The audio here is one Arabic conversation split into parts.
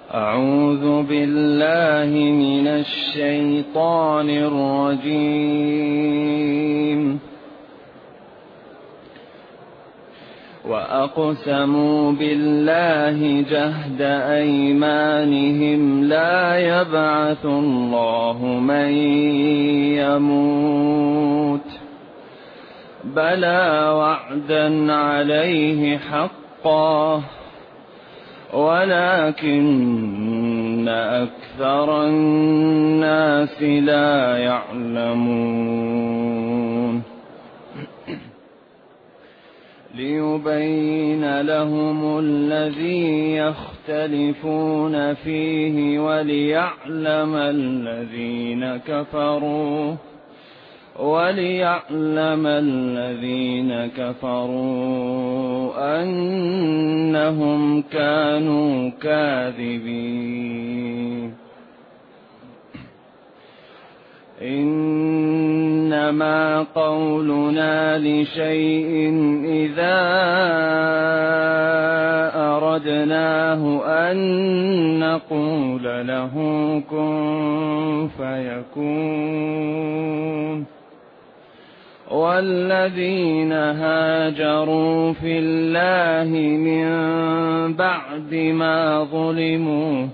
أعوذ بالله من الشيطان الرجيم. وأقسموا بالله جهد أيمانهم لا يبعث الله من يموت بلى وعدا عليه حقا ولكن أكثر الناس لا يعلمون. ليبين لهم الذي يختلفون فيه وليعلم الذين كفروا أنهم كانوا كاذبين. إنما قولنا لشيء إذا أردناه أن نقول له كن فيكون. والذين هاجروا في الله من بعد ما ظلموا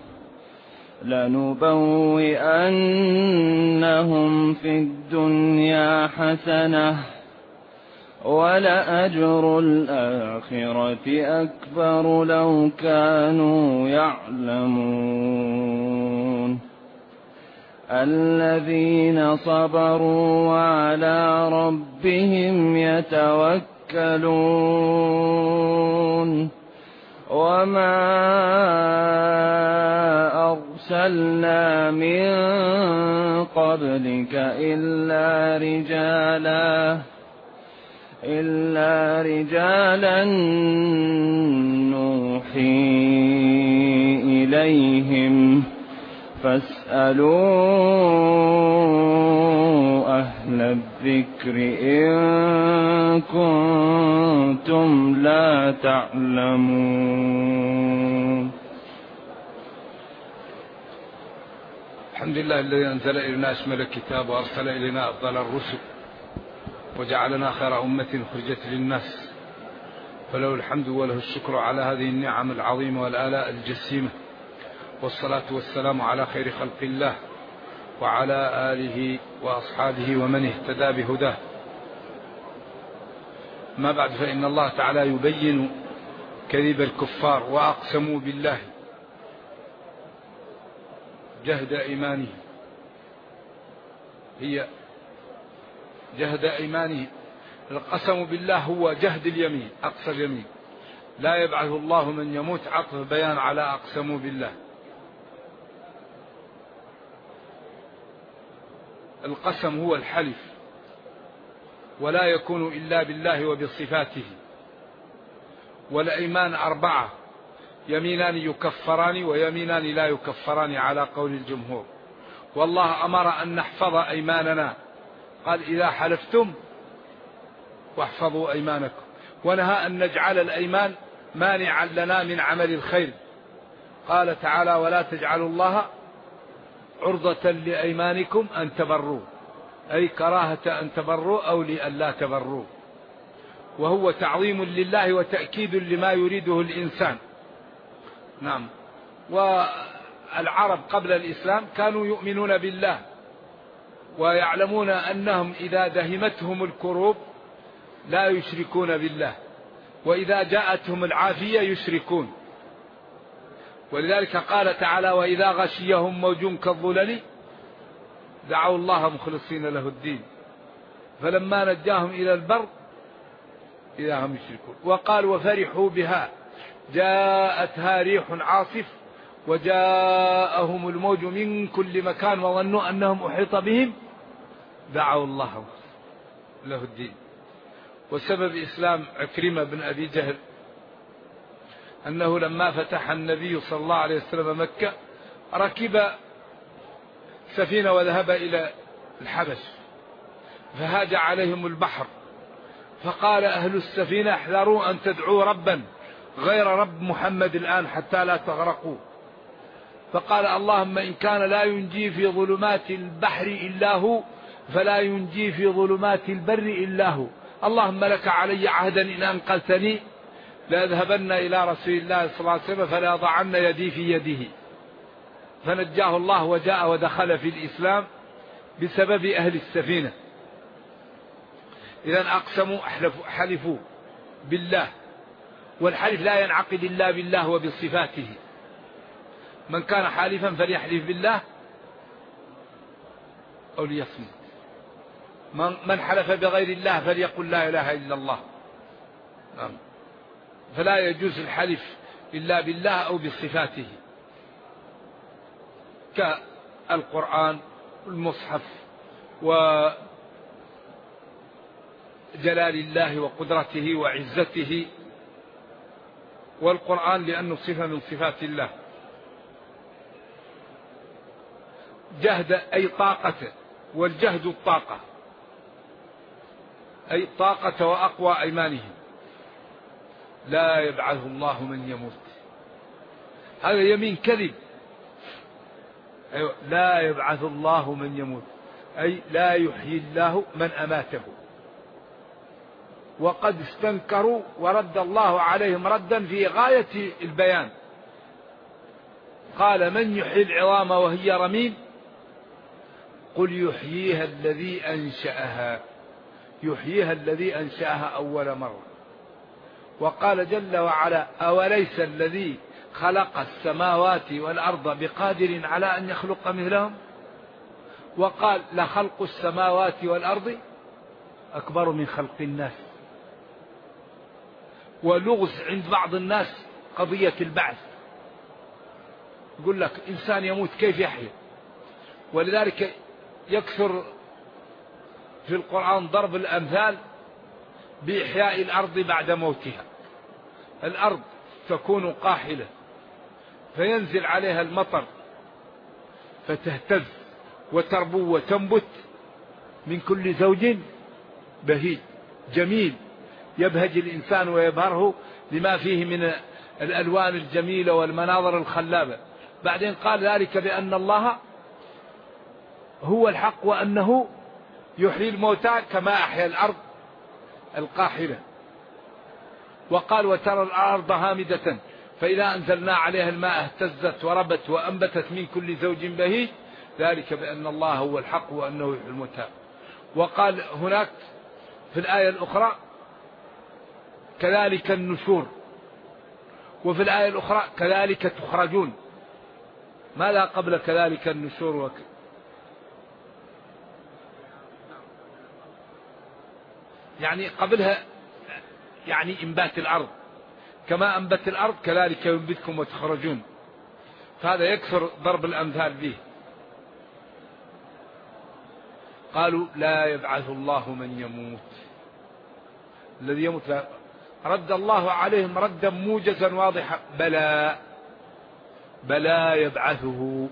لنبوئنهم في الدنيا حسنة ولأجر الآخرة أكبر لو كانوا يعلمون. الذين صبروا وعلى ربهم يتوكلون. وما أرسلنا من قبلك إلا رجالا نوحي إليهم فاسألوا أهل الذكر إن كنتم لا تعلمون. الحمد لله الذي أنزل إلينا أشمل الكتاب وأرسل إلينا أفضل الرسل وجعلنا خير أمة خرجت للناس، فله الحمد وله الشكر على هذه النعم العظيمة والآلاء الجسيمة، والصلاة والسلام على خير خلق الله وعلى آله وأصحابه ومن اهتدى بهداه. ما بعد، فإن الله تعالى يبين كذب الكفار وأقسموا بالله جهد إيمانه، هي جهد إيمانه. القسم بالله هو جهد اليمين، أقصى اليمين. لا يبعث الله من يموت، عطف بيان على أقسموا بالله. القسم هو الحلف، ولا يكون إلا بالله وبصفاته. والأيمان أربعة: يمينان يكفران ويمينان لا يكفران على قول الجمهور. والله أمر أن نحفظ أيماننا، قال إذا حلفتم واحفظوا أيمانكم، ونهى أن نجعل الأيمان مانعا لنا من عمل الخير. قال تعالى: ولا تجعلوا الله عرضة لأيمانكم أن تبروا، أي كراهة أن تبروا أو لألا تبروا، وهو تعظيم لله وتأكيد لما يريده الإنسان. نعم. والعرب قبل الإسلام كانوا يؤمنون بالله ويعلمون أنهم إذا دهمتهم الكروب لا يشركون بالله، وإذا جاءتهم العافية يشركون. ولذلك قال تعالى: وإذا غشيهم موج كالظلل دعوا الله مخلصين له الدين فلما نجاهم إلى البر إذا هم يشركون. وقال: وفرحوا بها جاءتها ريح عاصف وجاءهم الموج من كل مكان وظنوا أنهم أحيط بهم دعوا الله له الدين. وسبب إسلام عكرمة بن أبي جهل أنه لما فتح النبي صلى الله عليه وسلم مكة ركب سفينة وذهب إلى الحبش، فهاج عليهم البحر، فقال أهل السفينة: احذروا أن تدعوا ربا غير رب محمد الآن حتى لا تغرقوا. فقال اللهم إن كان لا ينجي في ظلمات البحر إلا هو فلا ينجي في ظلمات البر إلا هو. اللهم لك علي عهدا إن أنقذتني لأذهبن إلى رسول الله صلى الله عليه وسلم فلا يضعن يدي في يده، فنجاه الله وجاء ودخل في الإسلام بسبب أهل السفينة. إذن أقسموا حلفوا بالله، والحلف لا ينعقد إلا بالله وبصفاته. من كان حالفا فليحلف بالله أو ليصمت. من حلف بغير الله فليقل لا إله إلا الله. فلا يجوز الحلف إلا بالله أو بصفاته، كالقرآن والمصحف وجلال الله وقدرته وعزته، والقرآن لأنه صفة من صفات الله. جهد أي طاقة، والجهد الطاقة أي طاقة وأقوى أيمانهم. لا يبعث الله من يموت، هذا يمين كذب. أيوة، لا يبعث الله من يموت أي لا يحيي الله من أماته. وقد استنكروا ورد الله عليهم ردا في غاية البيان. قال من يحيي العظام وهي رميم قل يحييها الذي أنشأها، يحييها الذي أنشأها أول مرة. وقال جل وعلا أوليس الذي خلق السماوات والأرض بقادر على أن يخلق مثلهم. وقال لخلق السماوات والأرض أكبر من خلق الناس. ولغز عند بعض الناس قضية البعث، يقول لك إنسان يموت كيف يحيى؟ ولذلك يكثر في القرآن ضرب الأمثال بإحياء الأرض بعد موتها. الأرض تكون قاحلة فينزل عليها المطر فتهتز وتربو وتنبت من كل زوج بهيج جميل يبهج الإنسان ويبهره لما فيه من الألوان الجميلة والمناظر الخلابة. بعدين قال ذلك بأن الله هو الحق وأنه يحيي الموتى كما أحيا الأرض القاحلة. وقال وترى الأرض هامدة فإذا أنزلنا عليها الماء اهتزت وربت وأنبتت من كل زوج بهيج ذلك بأن الله هو الحق وأنه يحيي الموتى. وقال هناك في الآية الأخرى كذلك النشور، وفي الآية الأخرى كذلك تخرجون. ماذا قبل كذلك النشور يعني قبلها يعني إنبات الأرض، كما أنبت الأرض كذلك ينبتكم وتخرجون. فهذا يكثر ضرب الأمثال به. قالوا لا يبعث الله من يموت، الذي يموت لا. رد الله عليهم ردا موجزا واضحا بلى يبعثه،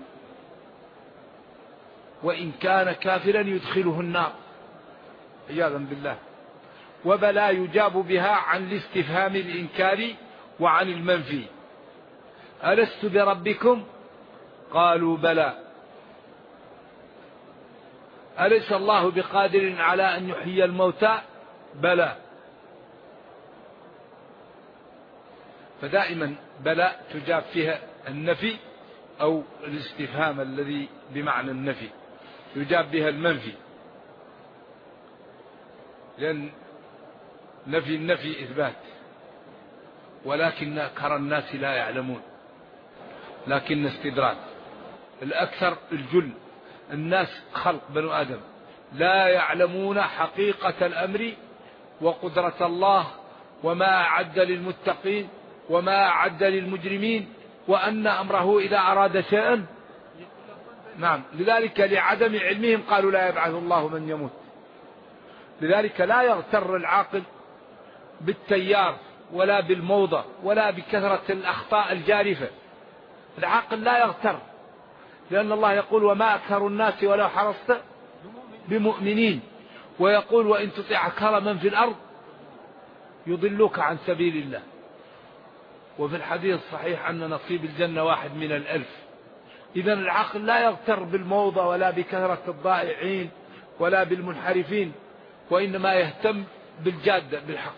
وإن كان كافرا يدخله النار عياذا بالله. وبلى يجاب بها عن الاستفهام الإنكاري وعن المنفي. ألست بربكم قالوا بلى. أليس الله بقادر على أن يحيي الموتى بلى. فدائما بلى تجاب فيها النفي أو الاستفهام الذي بمعنى النفي، يجاب بها المنفي، لأن نفي النفي إثبات، ولكن أكثر الناس لا يعلمون، لكن استدراك. الأكثر الجل الناس خلق بنو آدم لا يعلمون حقيقة الأمر وقدرة الله وما أعد للمتقين وما أعد للمجرمين، وأن أمره إذا أراد شيئا نعم. لذلك لعدم علمهم قالوا لا يبعث الله من يموت. لذلك لا يغتر العاقل بالتيار ولا بالموضة ولا بكثرة الأخطاء الجارفة. العاقل لا يغتر، لأن الله يقول وما أكثر الناس ولو حرصت بمؤمنين، ويقول وإن تطع أكثر من في الأرض يضلوك عن سبيل الله. وفي الحديث الصحيح أن نصيب الجنة 1 من 1000، إذن العقل لا يغتر بالموضة ولا بكثرة الضائعين ولا بالمنحرفين، وإنما يهتم بالجادة بالحق.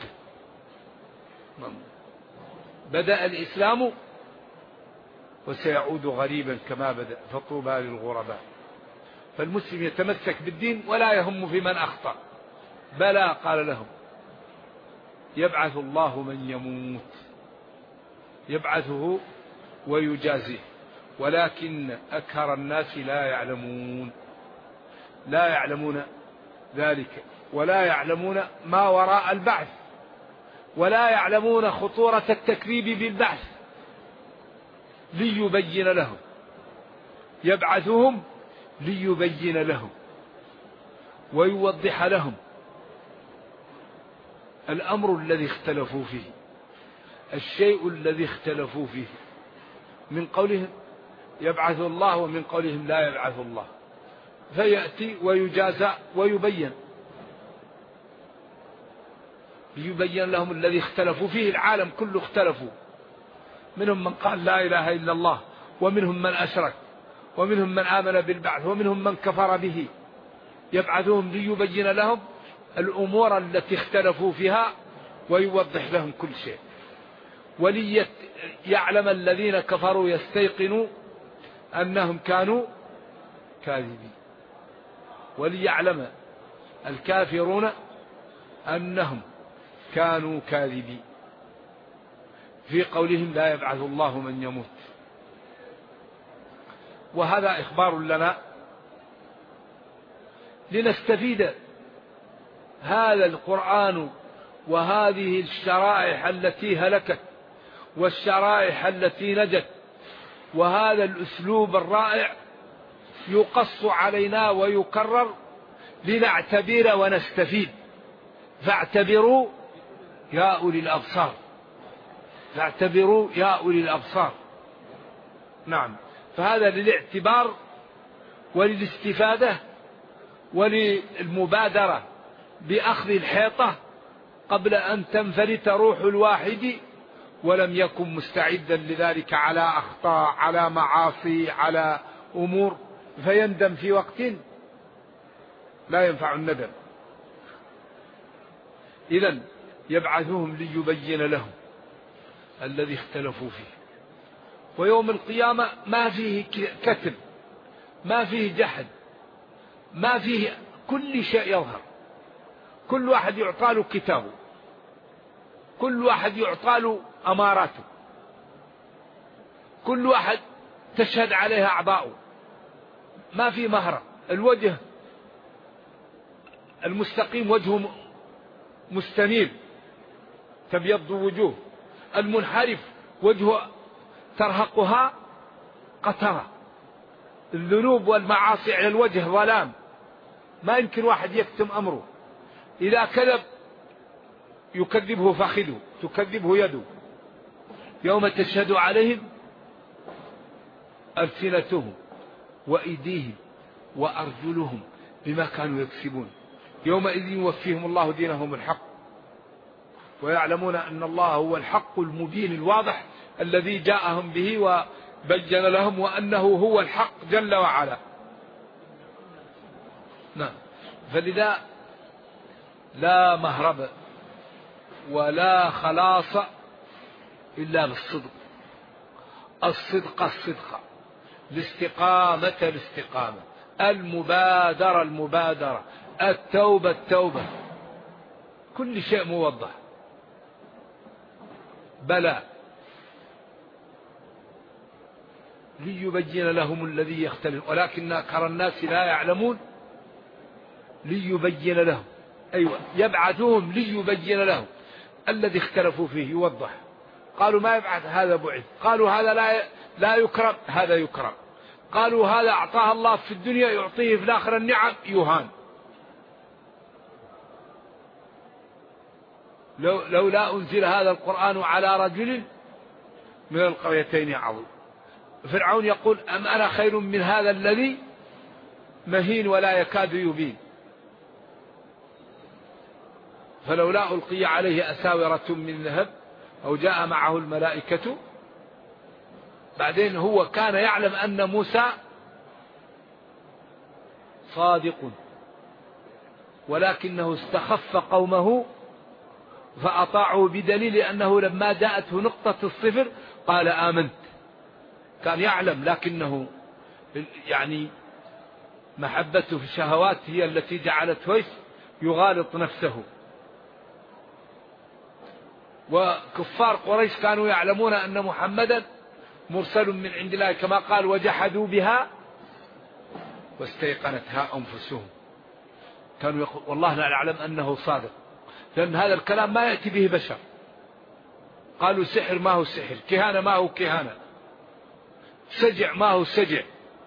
بدأ الإسلام وسيعود غريبا كما بدأ، فطوبى للغرباء. فالمسلم يتمسك بالدين ولا يهم في من أخطأ. بلى قال لهم يبعث الله من يموت، يبعثه ويجازيه، ولكن أكثر الناس لا يعلمون، لا يعلمون ذلك، ولا يعلمون ما وراء البعث، ولا يعلمون خطورة التكذيب بالبعث. ليبين لهم، يبعثهم ليبين لهم ويوضح لهم الأمر الذي اختلفوا فيه، الشيء الذي اختلفوا فيه، من قولهم يبعث الله ومن قولهم لا يبعث الله، فيأتي ويجازى ويبين، ليبين لهم الذي اختلفوا فيه. العالم كله اختلفوا، منهم من قال لا إله إلا الله، ومنهم من أشرك، ومنهم من آمن بالبعث، ومنهم من كفر به. يبعثهم ليبين لهم الأمور التي اختلفوا فيها ويوضح لهم كل شيء، وليعلم الذين كفروا يستيقنوا أنهم كانوا كاذبين، وليعلم الكافرون أنهم كانوا كاذبين في قولهم لا يبعث الله من يموت. وهذا إخبار لنا لنستفيد هذا القرآن وهذه الشرائح التي هلكت والشرائح التي نجت، وهذا الأسلوب الرائع يقص علينا ويكرر لنعتبر ونستفيد. فاعتبروا يا أولي الأبصار، فاعتبروا يا أولي الأبصار. نعم، فهذا للاعتبار وللاستفادة وللمبادرة بأخذ الحيطة قبل أن تنفلت روح الواحد ولم يكن مستعدا لذلك، على أخطاء، على معاصي، على أمور، فيندم في وقت لا ينفع الندم. إذن يبعثهم ليبين لهم الذي اختلفوا فيه. ويوم القيامة ما فيه كتب، ما فيه جحد، ما فيه، كل شيء يظهر، كل واحد يعطى له كتابه، كل واحد يعطى له أماراته، كل واحد تشهد عليها أعضاؤه، ما في مهرة. الوجه المستقيم وجهه مستنير تبيض وجوه، المنحرف وجهه ترهقها قترة. الذنوب والمعاصي على الوجه ظلام، ما يمكن واحد يكتم أمره. إذا كذب يكذبه فخذه، تكذبه يده. يوم تشهد عليهم ألسنتهم وأيديهم وأرجلهم بما كانوا يكسبون، يومئذ يوفيهم الله دينهم الحق ويعلمون أن الله هو الحق المبين الواضح الذي جاءهم به وبين لهم وأنه هو الحق جل وعلا. نعم، فلذا لا مهرب ولا خلاص إلا بالصدق، الصدق الصدق، الاستقامة الاستقامة، المبادرة المبادرة، التوبة التوبة، كل شيء موضح. بلى ليبين لهم الذي يختلف ولكن أكثر الناس لا يعلمون. ليبين لهم، أيوة، يبعثهم ليبين لهم الذي اختلفوا فيه، يوضح. قالوا ما يبعث، هذا بعث. قالوا هذا لا يكرم، هذا يكرم. قالوا هذا أعطاه الله في الدنيا يعطيه في الآخرة النعم، يهان. لولا أنزل هذا القرآن على رجل من القريتين عظيم. فرعون يقول أم أنا خير من هذا الذي مهين ولا يكاد يبين. فلولا ألقي عليه أساورة من ذهب أو جاء معه الملائكة بعدين هو كان يعلم أن موسى صادق، ولكنه استخف قومه فأطاعوا، بدليل أنه لما جاءته نقطة الصفر قال آمنت. كان يعلم، لكنه يعني محبته في الشهوات هي التي جعلته يغالط نفسه. وكفار قريش كانوا يعلمون أن محمدا مرسل من عند الله، كما قال وجحدوا بها واستيقنتها أنفسهم. كانوا يقول والله لا نعلم أنه صادق، لأن هذا الكلام ما يأتي به بشر. قالوا سحر ما هو سحر، كهانة ما هو كهانة، سجع ما هو سجع،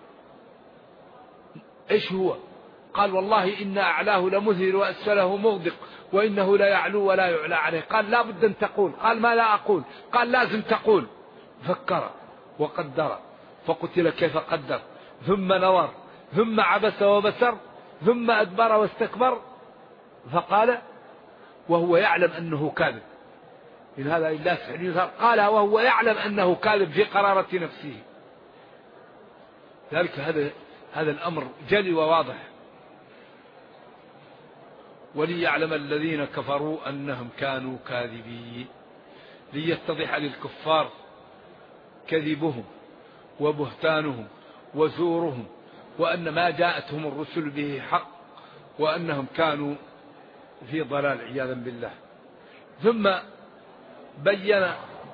إيش هو؟ قال والله إن أعلاه لمذهل وأسفله مغدق وإنه لا يعلو ولا يعلى عليه. قال لا بد أن تقول. قال ما لا أقول. قال لازم تقول. فكر وقدر فقتل كيف قدر، ثم نظر، ثم عبس وبسر، ثم أدبر واستكبر، فقال وهو يعلم أنه كاذب، إن هذا إلا سحر يثار. قال وهو يعلم أنه كاذب في قرارة نفسه. ذلك هذا الأمر جلي وواضح. وليعلم الذين كفروا أنهم كانوا كاذبين، ليتضح للكفار كذبهم وبهتانهم وزورهم، وأن ما جاءتهم الرسل به حق، وأنهم كانوا في ضلال عياذا بالله. ثم بين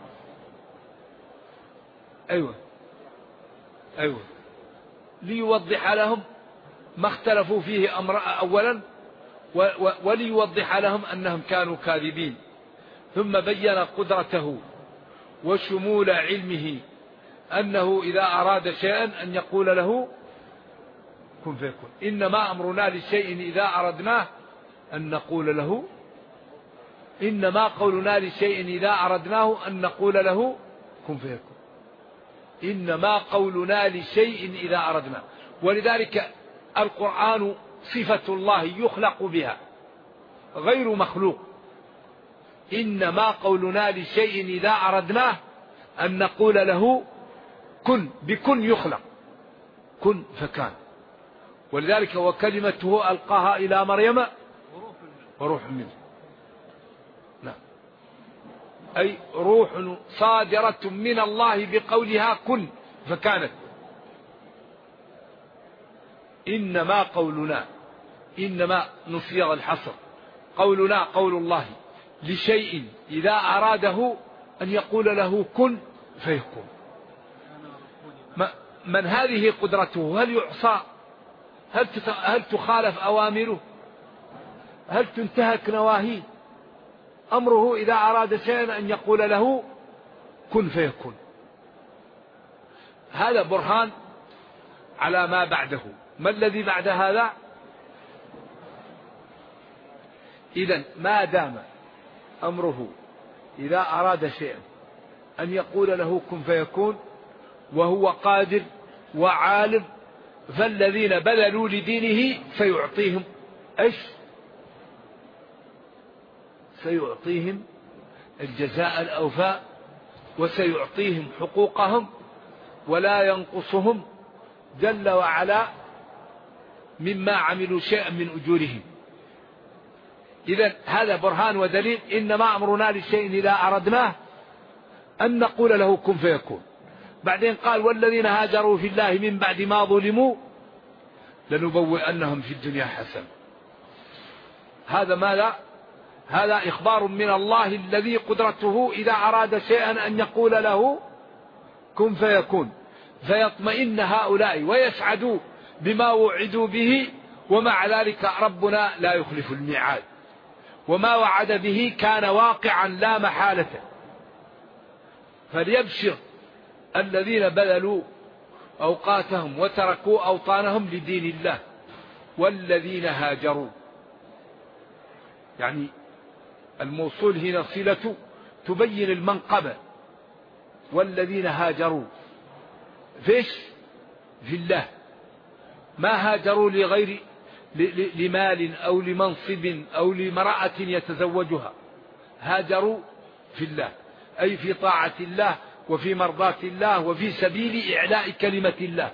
ليوضح لهم ما اختلفوا فيه أولا، وليوضح لهم أنهم كانوا كاذبين. ثم بين قدرته وشمول علمه، أنه إذا أراد شيئا أن يقول له كن فيكون. إنما أمرنا لشيء إذا أردناه أن نقول له، إنما قولنا لشيء إذا أردناه أن نقول له كن فيكون. إنما قولنا لشيء إذا أردناه. ولذلك القرآن صفة الله يخلق بها غير مخلوق. إنما قولنا لشيء إذا أردناه أن نقول له كن، بكن يخلق، كن فكان. ولذلك وكلمته ألقاها إلى مريم وروح منه، نعم، أي روح صادرة من الله بقولها كن فكانت. إنما قولنا، إنما نصيغ الحصر، قولنا قول الله لشيء إذا أراده أن يقول له كن فيكون. من هذه قدرته؟ هل يعصى؟ هل تخالف أوامره؟ هل تنتهك نواهيه؟ أمره إذا أراد شيئا أن يقول له كن فيكون. هذا برهان على ما بعده. ما الذي بعد هذا؟ إذن ما دام أمره إذا أراد شيئا أن يقول له كن فيكون، وهو قادر وعالم، فالذين بذلوا لدينه سيعطيهم إيش؟ سيعطيهم الجزاء الأوفاء، وسيعطيهم حقوقهم، ولا ينقصهم جل وعلا مما عملوا شيئا من أجورهم. إذن هذا برهان ودليل. إنما أمرنا للشيء إذا أردناه أن نقول له كن فيكون. بعدين قال والذين هاجروا في الله من بعد ما ظلموا لنبوئنهم في الدنيا حسنة. هذا ماذا؟ هذا إخبار من الله الذي قدرته إذا أراد شيئا أن يقول له كن فيكون، فيطمئن هؤلاء ويسعدوا بما وعدوا به. ومع ذلك ربنا لا يخلف الميعاد، وما وعد به كان واقعا لا محالة. فليبشر الذين بذلوا أوقاتهم وتركوا أوطانهم لدين الله، والذين هاجروا، يعني الموصول هنا صلة تبين المنقبة. والذين هاجروا فيش؟ في الله. ما هاجروا لغير لمال أو لمنصب أو لامرأة يتزوجها، هاجروا في الله، أي في طاعة الله وفي مرضاة الله وفي سبيل إعلاء كلمة الله.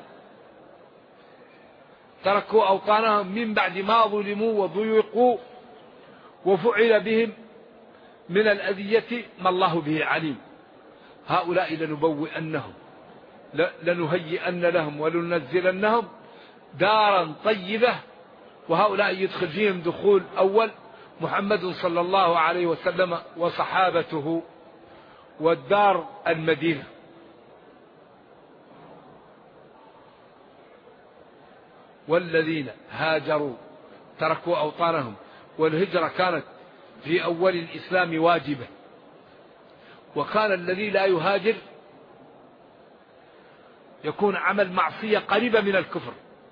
تركوا أوطانهم من بعد ما ظلموا وضيقوا وفعل بهم من الأذية ما الله به عليم. هؤلاء لنبوئنهم، لنهيئن لهم ولننزلنهم دارا طيبة، وهؤلاء يدخل فيهم دخول أول محمد صلى الله عليه وسلم وصحابته، والدار المدينة. والذين هاجروا تركوا أوطانهم، والهجرة كانت في أول الإسلام واجبة، وكان الذي لا يهاجر يكون عمل معصية قريبة من الكفر.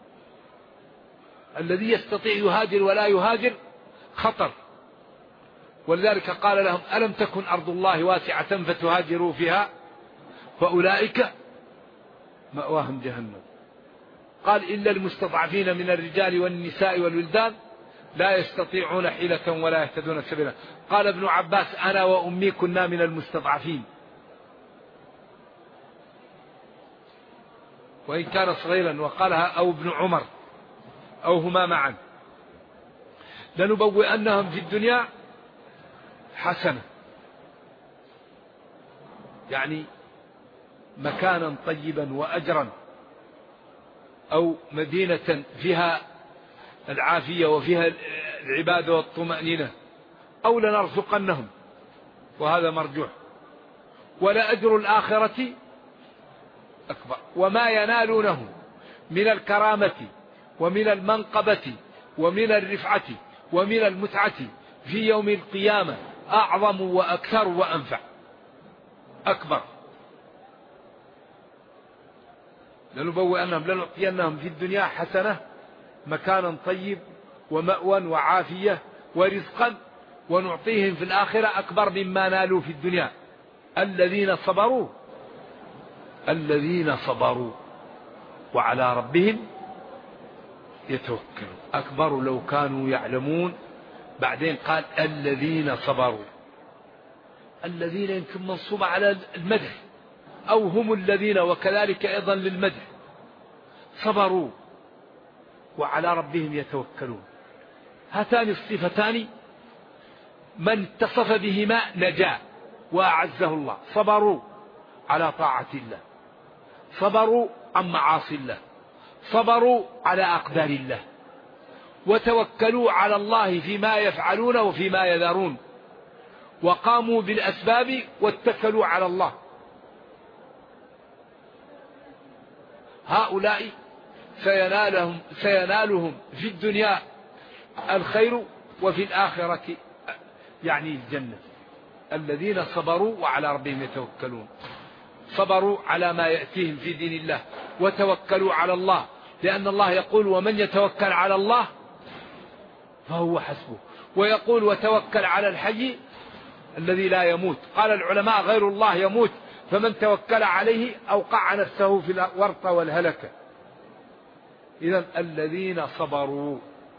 الذي يستطيع يهاجر ولا يهاجر خطر، ولذلك قال لهم ألم تكن أرض الله واسعة فتهاجروا فيها فأولئك مأواهم جهنم. قال إلا المستضعفين من الرجال والنساء والولدان لا يستطيعون حيلة ولا يهتدون سبيلا. قال ابن عباس أنا وأمي كنا من المستضعفين، وإن كان صغيرا، وقالها أو ابن عمر أو هما معا. لنبوئنهم في الدنيا حسنة، يعني مكانا طيبا وأجرا، أو مدينة فيها العافية وفيها العبادة والطمأنينة، أو لنرزقنهم، وهذا مرجوح. ولأجر الآخرة أكبر. وما ينالونه من الكرامة ومن المنقبة ومن الرفعة ومن المتعة في يوم القيامة أعظم وأكثر وأنفع أكبر. لنبوئنهم لنعطينهم في الدنيا حسنة، مكانا طيب ومأوى وعافية ورزقا، ونعطيهم في الآخرة أكبر مما نالوا في الدنيا. الذين صبروا وعلى ربهم يتوكلون. أكبر لو كانوا يعلمون. بعدين قال الذين صبروا. الذين يمكن منصوب على المدح، أو هم الذين، وكذلك أيضا للمدح. صبروا وعلى ربهم يتوكلون. هاتان الصفتان من اتصف بهما نجا وأعزه الله. صبروا على طاعة الله، صبروا عن معاصي الله، صبروا على أقدار الله، وتوكلوا على الله فيما يفعلون وفيما يذرون، وقاموا بالأسباب واتكلوا على الله. هؤلاء سينالهم في الدنيا الخير، وفي الآخرة يعني الجنة. الذين صبروا وعلى ربهم يتوكلون. صبروا على ما يأتيهم في دين الله، وتوكلوا على الله، لأن الله يقول ومن يتوكل على الله فهو حسبه، ويقول وتوكل على الحي الذي لا يموت. قال العلماء غير الله يموت، فمن توكل عليه أوقع نفسه في الورطة والهلكة. إذن الذين صبروا.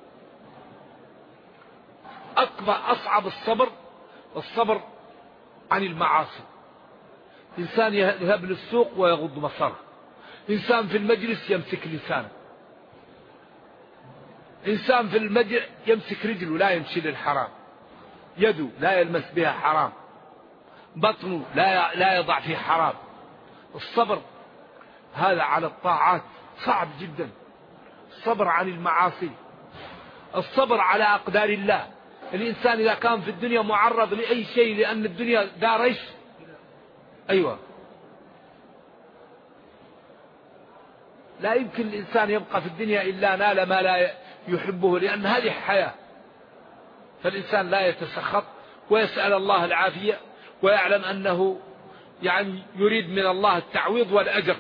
أصعب الصبر عن المعاصي. إنسان يذهب للسوق ويغض بصره، إنسان في المجلس يمسك لسانه، إنسان في المجلس يمسك رجله لا يمشي للحرام، يده لا يلمس بها حرام، بطنه لا يضع فيه حرام. الصبر هذا على الطاعات صعب جدا. الصبر عن المعاصي، الصبر على أقدار الله. الإنسان إذا كان في الدنيا معرض لأي شيء، لأن الدنيا دار إيش؟ أيوة، لا يمكن الإنسان يبقى في الدنيا إلا نال ما لا يحبه، لأن هذه حياة. فالإنسان لا يتسخط ويسأل الله العافية، ويعلم أنه يعني يريد من الله التعويض والأجر،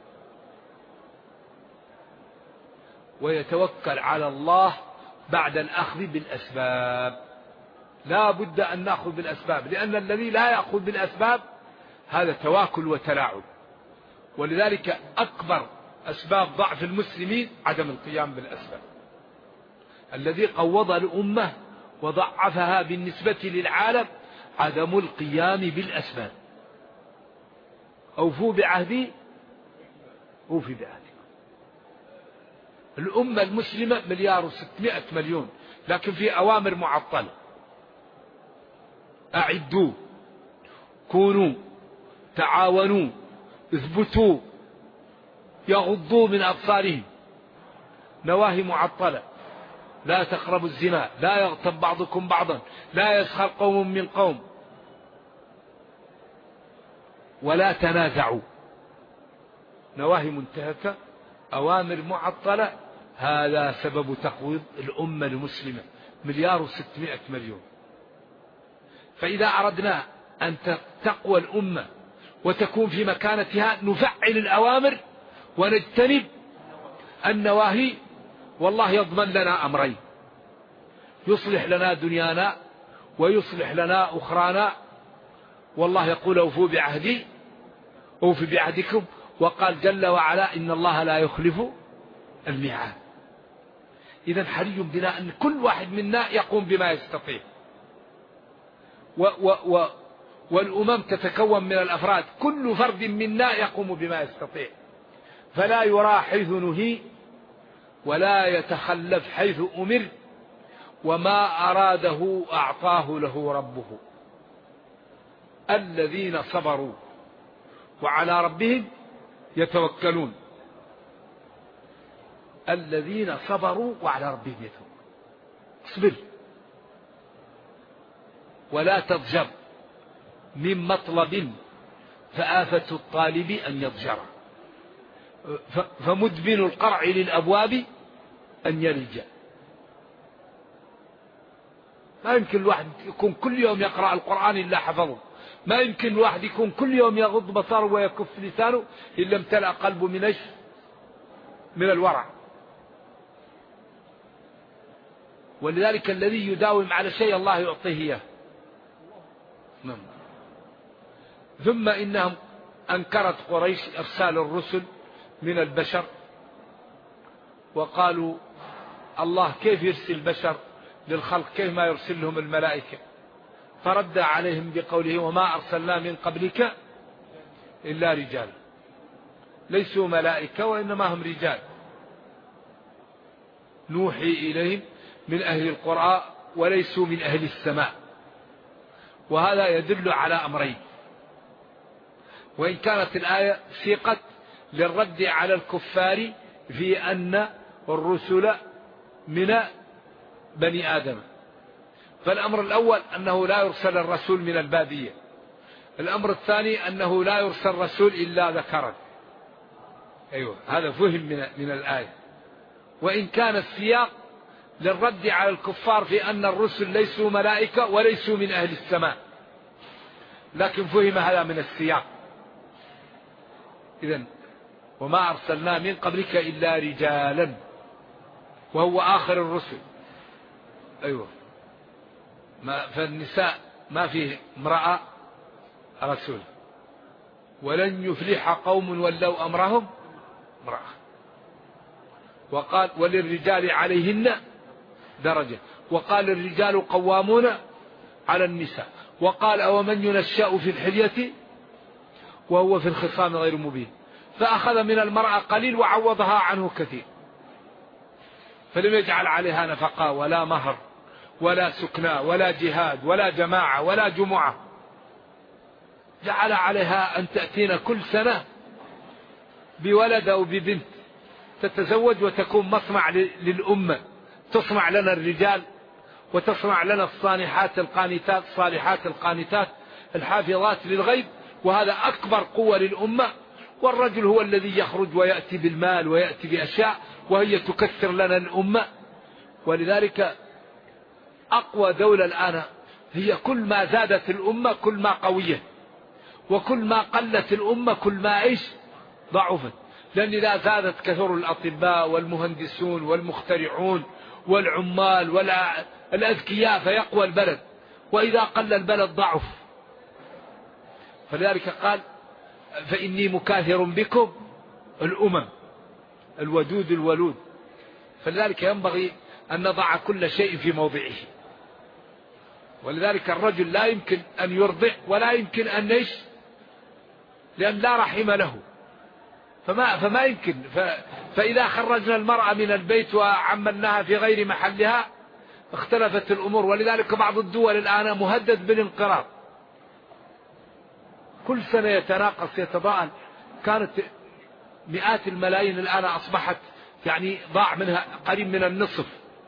ويتوكل على الله بعد الأخذ بالأسباب. لا بد أن نأخذ بالأسباب، لأن الذي لا يأخذ بالأسباب هذا تواكل وتلاعب. ولذلك أكبر أسباب ضعف المسلمين عدم القيام بالأسباب. الذي قوض الأمة وضعفها بالنسبة للعالم عدم القيام بالأسباب. أوفوا بعهدي أوفي بعهدكم. الأمة المسلمة 1,600,000,000، لكن في أوامر معطلة. أعدوا، كونوا، تعاونوا، اثبتوا، يغضوا من أبصارهم. نواهي معطلة. لا تقربوا الزنا، لا يغتب بعضكم بعضا، لا يسخر قوم من قوم، ولا تنازعوا. نواهي منتهكة، أوامر معطلة. هذا سبب تقويض الأمة المسلمة 1,600,000,000. فإذا أردنا أن تقوى الأمة وتكون في مكانتها نفعل الأوامر ونجتنب النواهي، والله يضمن لنا أمرين: يصلح لنا دنيانا ويصلح لنا أخرانا. والله يقول أوفوا بعهدي أوفي بعهدكم، وقال جل وعلا إن الله لا يخلف الميعاد. إذن حري بنا أن كل واحد منا يقوم بما يستطيع. والأمم تتكون من الأفراد، كل فرد منا يقوم بما يستطيع، فلا يرى حيث نهي ولا يتخلف حيث أمر، وما أراده أعطاه له ربه. الذين صبروا وعلى ربهم يتوكلون. الذين صبروا وعلى ربهم يتوكلون. اصبر ولا تضجر من مطلب، فآفة الطالب أن يضجر، فمدمن القرع للأبواب أن يلج. ما يمكن الواحد يكون كل يوم يقرأ القرآن إلا حفظه، ما يمكن الواحد يكون كل يوم يغض بصره ويكف لسانه إلا امتلأ قلبه من الورع. ولذلك الذي يداوم على شيء الله يعطيه إياه. ثم إنهم أنكرت قريش إرسال الرسل من البشر، وقالوا الله كيف يرسل بشر للخلق، كيف ما يرسل لهم الملائكة؟ فرد عليهم بقوله وما أرسلنا من قبلك إلا رجال. ليسوا ملائكة وإنما هم رجال نوحي إليهم من أهل القرى وليسوا من أهل السماء. وهذا يدل على أمرين: وإن كانت الآية سيقت للرد على الكفار في أن الرسل من بني آدم، فالأمر الأول أنه لا يرسل الرسول من البادية. الأمر الثاني أنه لا يرسل الرسول إلا ذكرا. أيوة، هذا فهم من الآية. وإن كان السياق للرد على الكفار في أن الرسل ليسوا ملائكة وليسوا من أهل السماء، لكن فهم هذا من السياق. إذن وما أرسلنا من قبلك إلا رجالا، وهو آخر الرسل. أيوة، فالنساء ما فيه امرأة رسول. ولن يفلح قوم ولوا أمرهم امرأة. وقال وللرجال عليهن درجة. وقال الرجال قوامون على النساء. وقال أومن ينشأ في الحلية وهو في الخصام غير مبين. فأخذ من المرأة قليل وعوضها عنه كثير، فلم يجعل عليها نفقة ولا مهر ولا سكنى ولا جهاد ولا جماعة ولا جمعة. جعل عليها أن تأتينا كل سنة بولد أو ببنت تتزوج وتكون مصنع للأمة، تصنع لنا الرجال وتصنع لنا الصالحات القانتات، الصالحات القانتات الحافظات للغيب، وهذا أكبر قوة للأمة. والرجل هو الذي يخرج ويأتي بالمال ويأتي بأشياء، وهي تكثر لنا الأمة. ولذلك أقوى دولة الآن هي كل ما زادت الأمة كل ما قوية، وكل ما قلت الأمة كل ما ضعفت. لأن إذا زادت كثر الأطباء والمهندسون والمخترعون والعمال والأذكياء فيقوى البلد، وإذا قل البلد ضعف. فلذلك قال فإني مكاثر بكم الأمم، الودود الولود. فلذلك ينبغي أن نضع كل شيء في موضعه. ولذلك الرجل لا يمكن أن يرضع ولا يمكن لأن لا رحم له، فما يمكن. فإذا خرجنا المرأة من البيت وعملناها في غير محلها اختلفت الأمور. ولذلك بعض الدول الآن مهدد بالانقراض، كل سنة يتناقص يتضاءل. كانت مئات الملايين الآن أصبحت يعني ضاع منها قريب من النصف.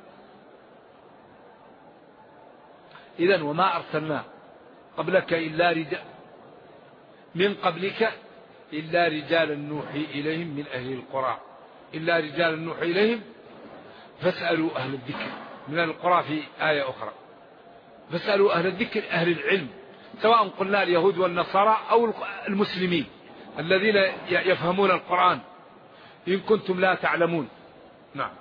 إذن وما أرسلنا قبلك إلا رجال من قبلك إلا رجالا نوحي إليهم من أهل القرى، إلا رجالا نوحي إليهم فاسألوا أهل الذكر من القرى. في آية أخرى فاسألوا أهل الذكر أهل العلم، سواء قلنا اليهود والنصارى أو المسلمين الذين يفهمون القرآن، إن كنتم لا تعلمون. نعم.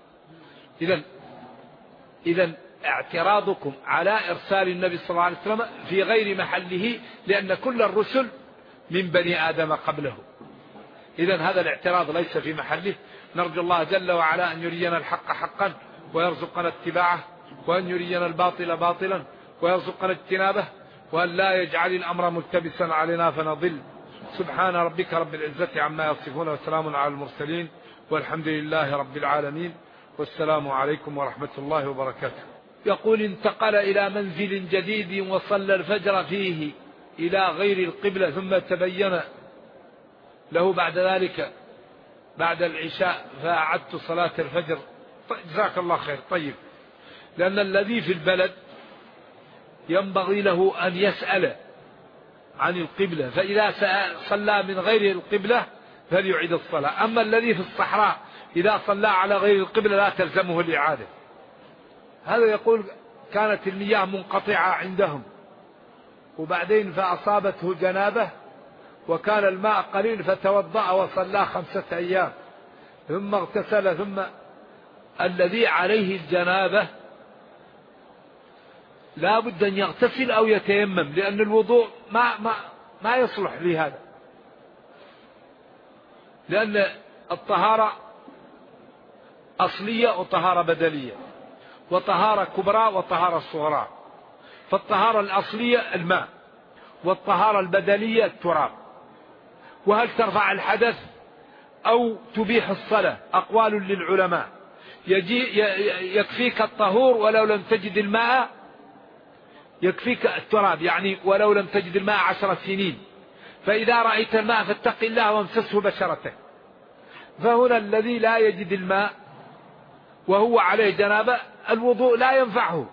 إذن اعتراضكم على إرسال النبي صلى الله عليه وسلم في غير محله، لأن كل الرسل من بني آدم قبله. إذن هذا الاعتراض ليس في محله. نرجو الله جل وعلا أن يرينا الحق حقا ويرزقنا اتباعه، وأن يرينا الباطل باطلا ويرزقنا اجتنابه، وأن لا يجعل الأمر ملتبسا علينا فنضل. سبحان ربك رب العزة عما يصفون وسلام على المرسلين والحمد لله رب العالمين، والسلام عليكم ورحمة الله وبركاته. يقول انتقل إلى منزل جديد وصلى الفجر فيه إلى غير القبلة، ثم تبين له بعد ذلك بعد العشاء فأعدت صلاة الفجر. جزاك الله خير. طيب، لأن الذي في البلد ينبغي له أن يسأل عن القبلة، فإذا صلى من غير القبلة فليعيد الصلاة. أما الذي في الصحراء إذا صلى على غير القبلة لا تلزمه الإعادة. هذا يقول كانت المياه منقطعة عندهم، وبعدين فأصابته جنابه وكان الماء قليل فتوضأ وصلى 5 أيام ثم اغتسل. ثم الذي عليه الجنابه لا بد أن يغتسل أو يتيمم، لأن الوضوء ما يصلح لهذا، لأن الطهارة أصلية وطهارة بدلية، وطهارة كبرى وطهارة صغرى. فالطهارة الأصلية الماء، والطهارة البدلية التراب. وهل ترفع الحدث أو تبيح الصلاة؟ أقوال للعلماء. يكفيك الطهور ولو لم تجد الماء، يكفيك التراب يعني ولو لم تجد الماء 10 سنين. فإذا رأيت الماء فاتق الله وامسسه بشرتك. فهنا الذي لا يجد الماء وهو عليه جنابه الوضوء لا ينفعه،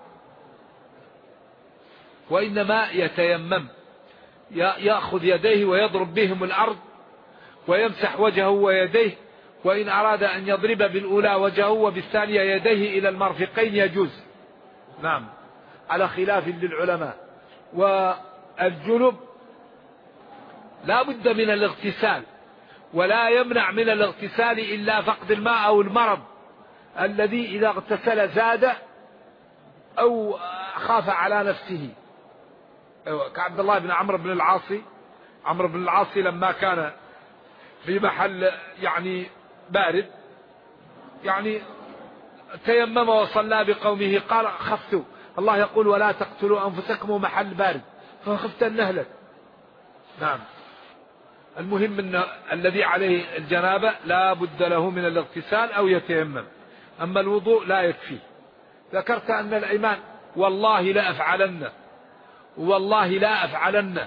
وإنما يتيمم، يأخذ يديه ويضرب بهم الأرض ويمسح وجهه ويديه، وإن أراد أن يضرب بالأولى وجهه وبالثانية يديه إلى المرفقين يجوز. نعم، على خلاف للعلماء. والجنب لا بد من الاغتسال، ولا يمنع من الاغتسال إلا فقد الماء أو المرض الذي إذا اغتسل زاد أو خاف على نفسه، كعبد الله بن عمرو بن العاصي. عمرو بن العاصي لما كان في محل يعني بارد يعني تيمم وصلى بقومه، قال خفت، الله يقول ولا تقتلوا أنفسكم محل بارد، فخفت أن نهلك. نعم. المهم أن الذي عليه الجنابة لا بد له من الاغتسال أو يتيمم، أما الوضوء لا يكفي. ذكرت أن الإيمان والله لا أفعلن والله لا أفعلن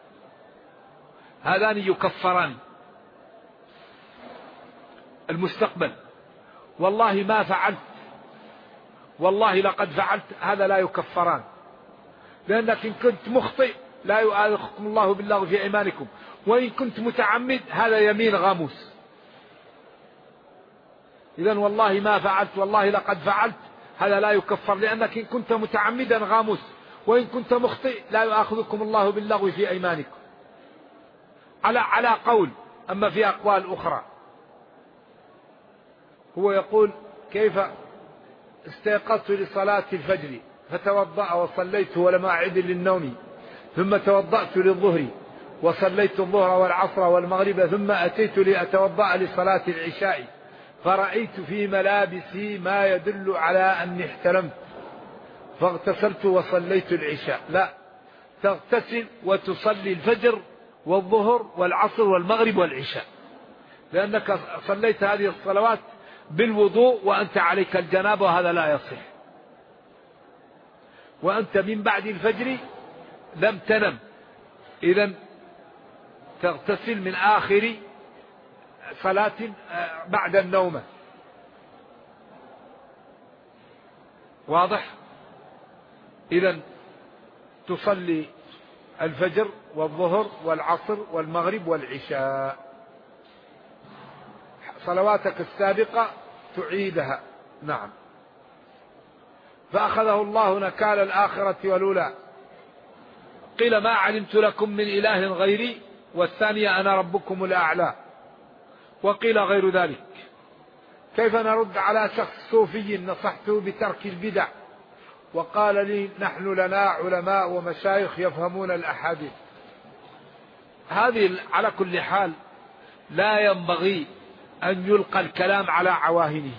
هذان يكفران. المستقبل والله ما فعلت والله لقد فعلت، هذا لا يكفران، لأنك إن كنت مخطئ لا يؤاخذكم الله باللغو في أيمانكم، وإن كنت متعمد هذا يمين غاموس. إذن والله ما فعلت والله لقد فعلت هذا لا يكفر، لأنك إن كنت متعمدا غاموس، وإن كنت مخطئ لا يؤاخذكم الله باللغو في أيمانكم، على قول. أما في أقوال أخرى هو يقول كيف استيقظت لصلاة الفجر فتوضأ وصليت ولم أعد للنوم، ثم توضأت للظهر وصليت الظهر والعصر والمغرب، ثم أتيت لأتوضأ لصلاة العشاء فرأيت في ملابسي ما يدل على أني احتلمت فاغتسلت وصليت العشاء. لا، تغتسل وتصلي الفجر والظهر والعصر والمغرب والعشاء، لأنك صليت هذه الصلوات بالوضوء وأنت عليك الجنابة، وهذا لا يصح. وأنت من بعد الفجر لم تنم، إذن تغتسل من آخر صلاة بعد النوم. واضح؟ إذن تصلي الفجر والظهر والعصر والمغرب والعشاء، صلواتك السابقة تعيدها. نعم. فأخذه الله نكال الآخرة والأولى. قيل ما علمت لكم من إله غيري، والثانية أنا ربكم الأعلى. وقيل غير ذلك. كيف نرد على شخص صوفي نصحته بترك البدع وقال لي نحن لنا علماء ومشايخ يفهمون الأحاديث؟ هذه على كل حال لا ينبغي أن يلقى الكلام على عواهنه.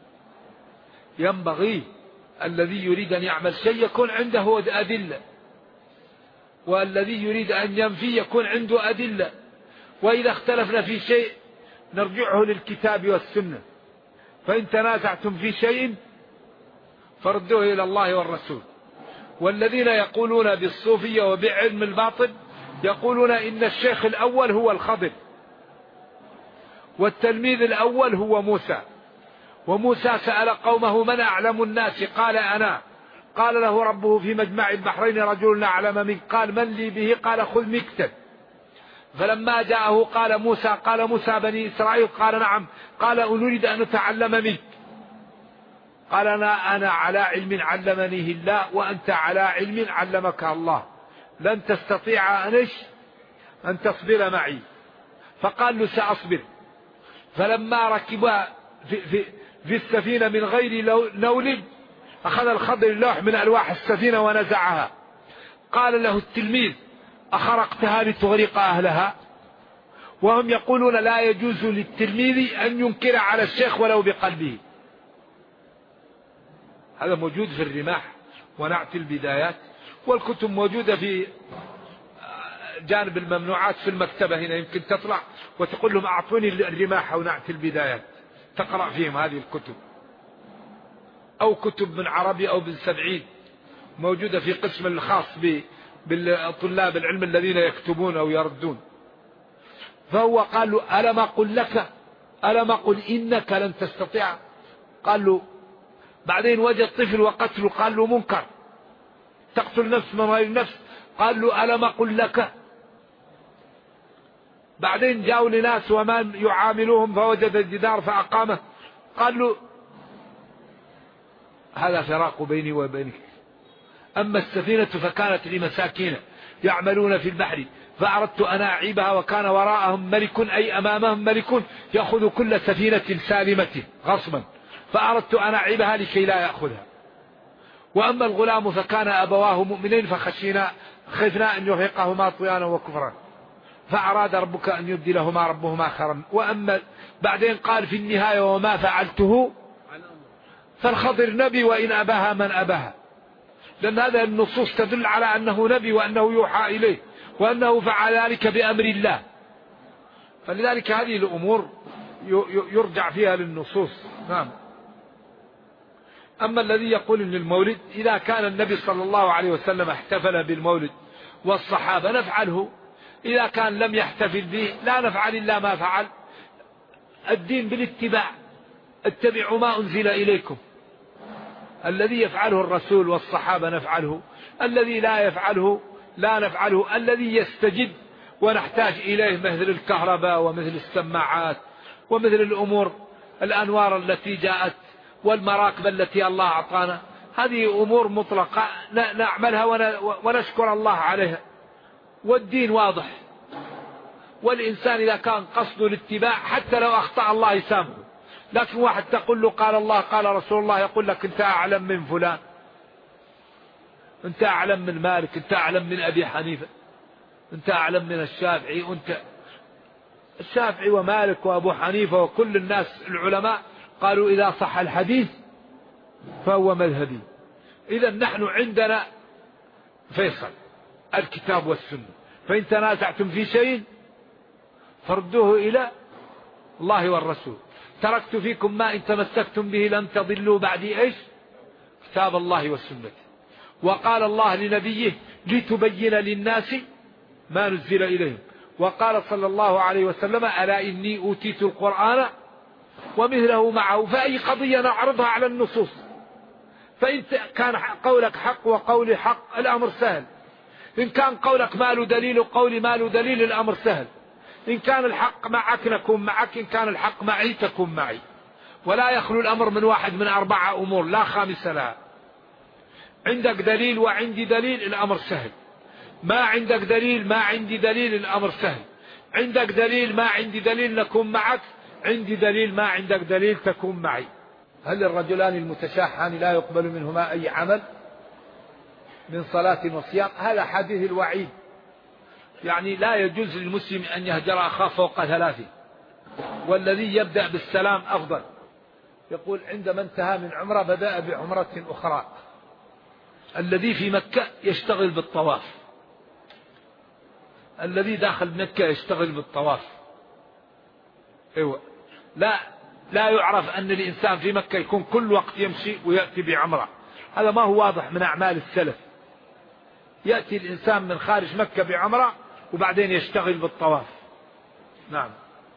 ينبغي الذي يريد أن يعمل شيء يكون عنده أدلة، والذي يريد أن ينفي يكون عنده أدلة. وإذا اختلفنا في شيء نرجعه للكتاب والسنة. فإن تنازعتم في شيء فردوه إلى الله والرسول. والذين يقولون بالصوفية وبعلم الباطل يقولون إن الشيخ الأول هو الخضر، والتلميذ الأول هو موسى. وموسى سأل قومه من أعلم الناس؟ قال أنا. قال له ربه في مجمع البحرين رجل أعلم منك، قال من لي به؟ قال خذ مكتب. فلما جاءه قال موسى بني إسرائيل؟ قال نعم. قال نريد أن نتعلم منك. قال أنا على علم علمنيه الله، وأنت على علم علمك الله، لن تستطيع أن تصبر معي. فقال له سأصبر. فلما ركبا في السفينة من غير نول أخذ الخضر اللوح من ألواح السفينة ونزعها. قال له التلميذ أخرقتها لتغرق أهلها؟ وهم يقولون لا يجوز للتلميذ أن ينكر على الشيخ ولو بقلبه. هذا موجود في الرماح ونعت البدايات، والكتب موجودة في جانب الممنوعات في المكتبة هنا، يمكن تطلع وتقول لهم أعطوني الرماح أو نعت البدايات، تقرأ فيهم هذه الكتب. أو كتب من عربي أو بالسبعين موجودة في قسم الخاص بالطلاب العلم الذين يكتبون أو يردون. فهو قال له ألم أقل إنك لن تستطيع؟ قال له. بعدين وجد طفل وقتله، قال له منكر، تقتل نفس من غير نفس. قال له ألم أقل لك؟ بعدين جاءوا لناس وما يعاملوهم فوجد الجدار فأقامه. قال له هذا فراق بيني وبينك. أما السفينة فكانت لمساكين يعملون في البحر فأردت أن أعيبها وكان وراءهم ملك، أي أمامهم ملك يأخذ كل سفينة سالمة غصبا، فأردت أن أعيبها لكي لا يأخذها. وأما الغلام فكان أبواه مؤمنين خفنا أن يرهقهما طغيانا وكفرا، فأراد ربك أن يبدلهما ربهما خيرا. وأما بعدين قال في النهاية وما فعلته، فالخضر نبي وإن أباها من أباها، لأن هذا النصوص تدل على أنه نبي وأنه يوحى إليه وأنه فعل ذلك بأمر الله. فلذلك هذه الأمور يرجع فيها للنصوص. نعم. أما الذي يقول إن المولد إذا كان النبي صلى الله عليه وسلم احتفل بالمولد والصحابة نفعله، إذا كان لم يحتفل به لا نفعل إلا ما فعل. الدين بالاتباع، اتبعوا ما أنزل إليكم. الذي يفعله الرسول والصحابة نفعله، الذي لا يفعله لا نفعله. الذي يستجد ونحتاج إليه مثل الكهرباء ومثل السماعات ومثل الأمور الأنوار التي جاءت والمراكب التي الله أعطانا، هذه أمور مطلقة نعملها ونشكر الله عليها، والدين واضح. والإنسان إذا كان قصده الاتباع حتى لو أخطأ الله يسامحه. لكن واحد تقول له قال الله قال رسول الله، يقول لك أنت أعلم من فلان، أنت أعلم من مالك، أنت أعلم من أبي حنيفة، أنت أعلم من الشافعي. وأنت الشافعي ومالك وأبو حنيفة وكل الناس العلماء قالوا إذا صح الحديث فهو مذهبي. إذا نحن عندنا فيصل الكتاب والسنة، فإن تنازعتم في شيء فردوه إلى الله والرسول. تركت فيكم ما إن تمسكتم به لن تضلوا بعدي إيش؟ كتاب الله والسنة. وقال الله لنبيه لتبين للناس ما نزل إليهم. وقال صلى الله عليه وسلم ألا إني أوتيت القرآن ومثله معه. فأي قضية نعرضها على النصوص. فإن كان قولك حق وقولي حق الأمر سهل. إن كان قولك ما له دليل وقولي ما له دليل الأمر سهل. إن كان الحق معك نكون معك، إن كان الحق معي تكون معي. ولا يخلو الأمر من واحد من 4 أمور لا خامس لها. عندك دليل وعندي دليل الأمر سهل. ما عندك دليل ما عندي دليل الأمر سهل. عندك دليل ما عندي دليل نكون معك، عندي دليل ما عندك دليل تكون معي. هل الرجلان المتشاحان لا يقبل منهما أي عمل من صلاة وصيام؟ هذا حديث الوعيد، يعني لا يجوز للمسلم أن يهجر أخاه فوق 3. والذي يبدأ بالسلام أفضل. يقول عندما انتهى من عمرة بدأ بعمرة أخرى. الذي في مكة يشتغل بالطواف، الذي داخل مكة يشتغل بالطواف. أيوة. لا يعرف أن الإنسان في مكة يكون كل وقت يمشي ويأتي بعمرة. هذا ما هو واضح من أعمال السلف. يأتي الإنسان من خارج مكة بعمرة وبعدين يشتغل بالطواف. نعم.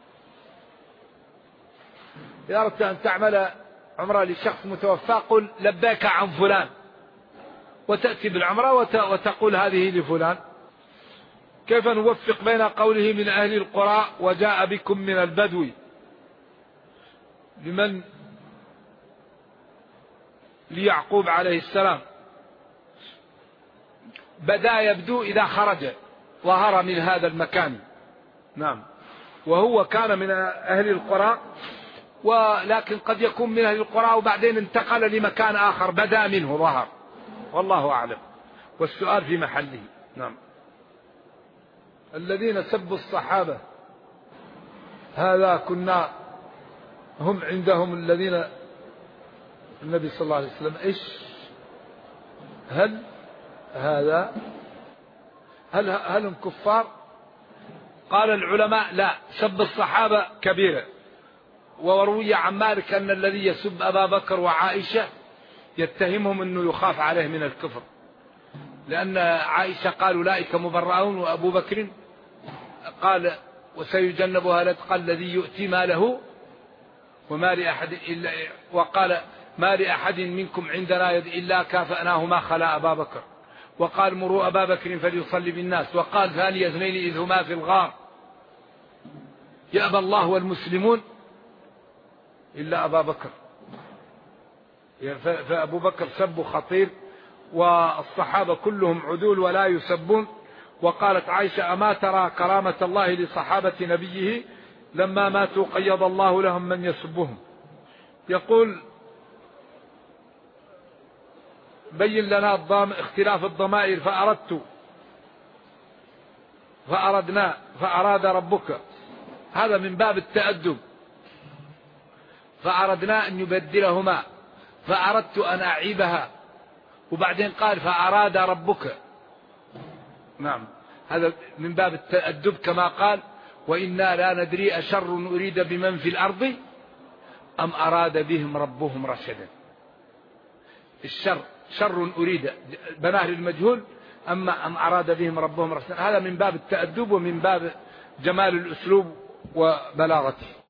إذا أردت أن تعمل عمرة لشخص متوفى قل لبيك عن فلان، وتأتي بالعمرة وتقول هذه لفلان. كيف نوفق بين قوله من أهل القرى وجاء بكم من البدو؟ لمن؟ ليعقوب عليه السلام. بدأ يبدو إذا خرج ظهر من هذا المكان. نعم. وهو كان من أهل القرى، ولكن قد يكون من أهل القرى وبعدين انتقل لمكان آخر بدأ منه ظهر، والله أعلم، والسؤال في محله. نعم. الذين سبوا الصحابة هذا كنا هم عندهم الذين النبي صلى الله عليه وسلم إيش؟ هل هم كفار؟ قال العلماء لا، سب الصحابة كبيرة. وروي عن مالك أن الذي يسب أبا بكر وعائشة يتهمهم أنه يخاف عليه من الكفر، لأن عائشة قال أولئك مبرؤون، وأبو بكر قال وسيجنبها الأتقى الذي يؤتي ماله وما لأحد إلا، وقال ما لأحد منكم عندنا يد إلا كافأناه ما خلا أبا بكر، وقال مروا أبا بكر فليصلي بالناس، وقال ثاني اثنين إذ هما في الغار يأبى الله والمسلمون إلا أبا بكر. فأبو بكر سب خطير، والصحابة كلهم عدول ولا يسبون. وقالت عائشة أما ترى كرامة الله لصحابة نبيه لما ماتوا قيض الله لهم من يسبهم. يقول بين لنا اختلاف الضمائر فأردنا فأراد ربك، هذا من باب التأدب. فأردنا أن يبدلهما، فأردت أن أعيبها، وبعدين قال فأراد ربك. نعم، هذا من باب التأدب، كما قال وإنا لا ندري أشر أريد بمن في الأرض أم أراد بهم ربهم رشدا. الشر شر أريد بناه للمجهول، أما أم أراد بهم ربهم رشدا، هذا من باب التأدب ومن باب جمال الأسلوب وبلاغته.